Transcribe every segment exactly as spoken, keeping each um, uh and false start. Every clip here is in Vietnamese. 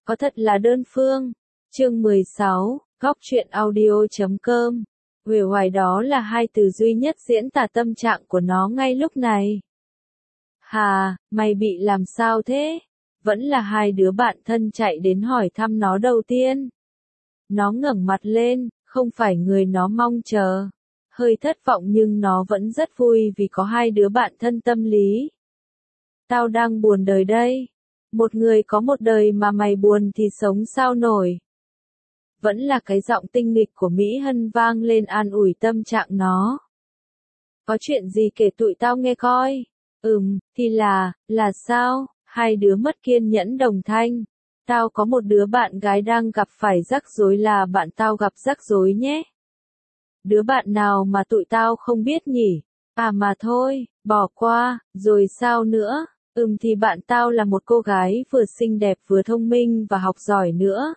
Có thật là đơn phương. Chương mười sáu, góc truyện audio chấm com. Uể oải đó là hai từ duy nhất diễn tả tâm trạng của nó ngay lúc này. Hà, mày bị làm sao thế? Vẫn là hai đứa bạn thân chạy đến hỏi thăm nó đầu tiên. Nó ngẩng mặt lên, không phải người nó mong chờ. Hơi thất vọng nhưng nó vẫn rất vui vì có hai đứa bạn thân tâm lý. Tao đang buồn đời đây. Một người có một đời mà mày buồn thì sống sao nổi. Vẫn là cái giọng tinh nghịch của Mỹ Hân vang lên an ủi tâm trạng nó. Có chuyện gì kể tụi tao nghe coi. Ừm, thì là, là sao? Hai đứa mất kiên nhẫn đồng thanh. Tao có một đứa bạn gái đang gặp phải rắc rối, là bạn tao gặp rắc rối nhé. Đứa bạn nào mà tụi tao không biết nhỉ? À mà thôi, bỏ qua, rồi sao nữa? Ừm thì bạn tao là một cô gái vừa xinh đẹp vừa thông minh và học giỏi nữa.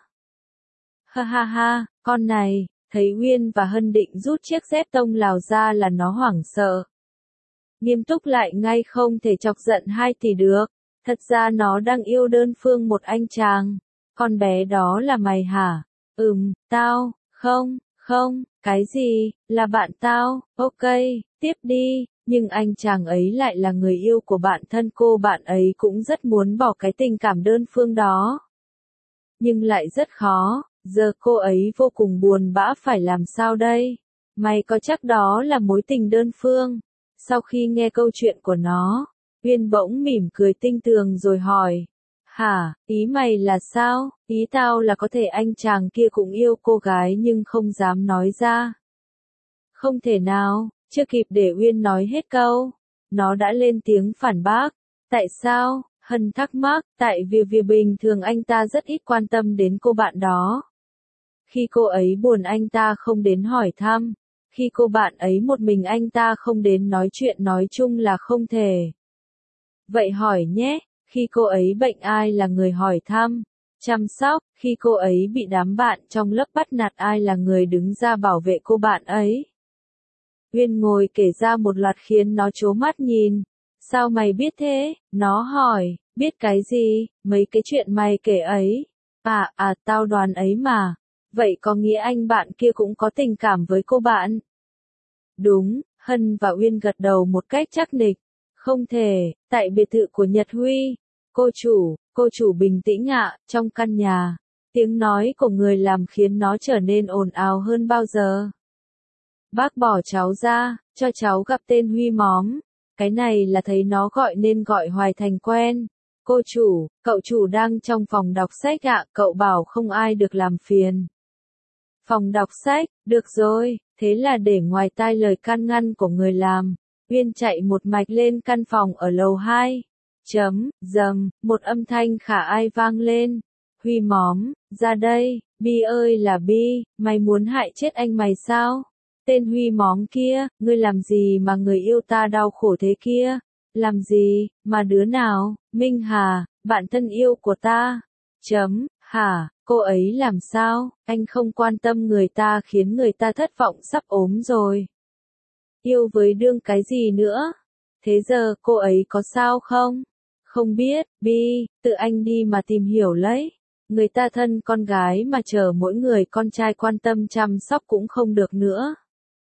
Ha ha ha, con này, thấy Uyên và Hân định rút chiếc dép tông lào ra là nó hoảng sợ. Nghiêm túc lại ngay, không thể chọc giận hai tỷ được. Thật ra nó đang yêu đơn phương một anh chàng. Con bé đó là mày hả? Ừm, tao, không, không, cái gì, là bạn tao, ok, tiếp đi. Nhưng anh chàng ấy lại là người yêu của bạn thân cô, bạn ấy cũng rất muốn bỏ cái tình cảm đơn phương đó. Nhưng lại rất khó, giờ cô ấy vô cùng buồn bã, phải làm sao đây? Mày có chắc đó là mối tình đơn phương? Sau khi nghe câu chuyện của nó, Uyên bỗng mỉm cười tinh tường rồi hỏi. Hả, ý mày là sao? Ý tao là có thể anh chàng kia cũng yêu cô gái nhưng không dám nói ra. Không thể nào, chưa kịp để Uyên nói hết câu. Nó đã lên tiếng phản bác. Tại sao? Hân thắc mắc, tại vì vì bình thường anh ta rất ít quan tâm đến cô bạn đó. Khi cô ấy buồn anh ta không đến hỏi thăm. Khi cô bạn ấy một mình anh ta không đến nói chuyện, nói chung là không thể. Vậy hỏi nhé, khi cô ấy bệnh ai là người hỏi thăm, chăm sóc, khi cô ấy bị đám bạn trong lớp bắt nạt ai là người đứng ra bảo vệ cô bạn ấy? Uyên ngồi kể ra một loạt khiến nó trố mắt nhìn. Sao mày biết thế? Nó hỏi, biết cái gì? Mấy cái chuyện mày kể ấy. À, à, tao đoán ấy mà. Vậy có nghĩa anh bạn kia cũng có tình cảm với cô bạn? Đúng, Hân và Uyên gật đầu một cách chắc nịch. Không thể, tại biệt thự của Nhật Huy. Cô chủ, cô chủ bình tĩnh ạ, trong căn nhà. Tiếng nói của người làm khiến nó trở nên ồn ào hơn bao giờ. Bác bỏ cháu ra, cho cháu gặp tên Huy móm. Cái này là thấy nó gọi nên gọi hoài thành quen. Cô chủ, cậu chủ đang trong phòng đọc sách ạ, cậu bảo không ai được làm phiền. Phòng đọc sách, được rồi, thế là để ngoài tai lời can ngăn của người làm. Uyên chạy một mạch lên căn phòng ở lầu hai. Chấm, dầm, một âm thanh khả ai vang lên. Huy móm, ra đây, Bi ơi là Bi, mày muốn hại chết anh mày sao? Tên Huy móm kia, ngươi làm gì mà người yêu ta đau khổ thế kia? Làm gì, mà đứa nào? Minh Hà, bạn thân yêu của ta. Chấm, hả, cô ấy làm sao? Anh không quan tâm người ta khiến người ta thất vọng sắp ốm rồi. Yêu với đương cái gì nữa? Thế giờ cô ấy có sao không? Không biết, Bi, tự anh đi mà tìm hiểu lấy. Người ta thân con gái mà chờ mỗi người con trai quan tâm chăm sóc cũng không được nữa.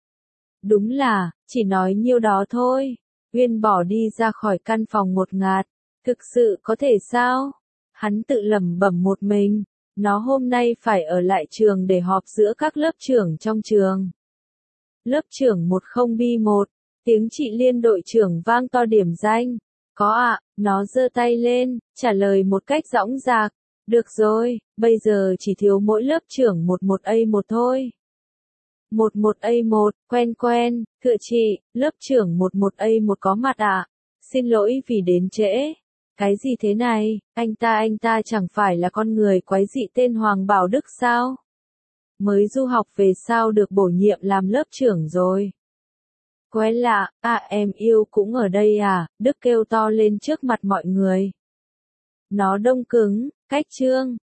Đúng là, chỉ nói nhiêu đó thôi. Uyên bỏ đi ra khỏi căn phòng ngột ngạt. Thực sự có thể sao? Hắn tự lẩm bẩm một mình. Nó hôm nay phải ở lại trường để họp giữa các lớp trưởng trong trường. Lớp trưởng một không bi một, tiếng chị Liên đội trưởng vang to điểm danh. Có ạ, à, nó giơ tay lên, trả lời một cách dõng dạc. Được rồi, bây giờ chỉ thiếu mỗi lớp trưởng một một A một thôi. một một A một, quen quen, thưa chị, lớp trưởng một một A một có mặt ạ. À? Xin lỗi vì đến trễ. Cái gì thế này, anh ta anh ta chẳng phải là con người quái dị tên Hoàng Bảo Đức sao? Mới du học về sao được bổ nhiệm làm lớp trưởng rồi. Quái lạ, à em yêu cũng ở đây à, Đức kêu to lên trước mặt mọi người. Nó đông cứng, cách trương,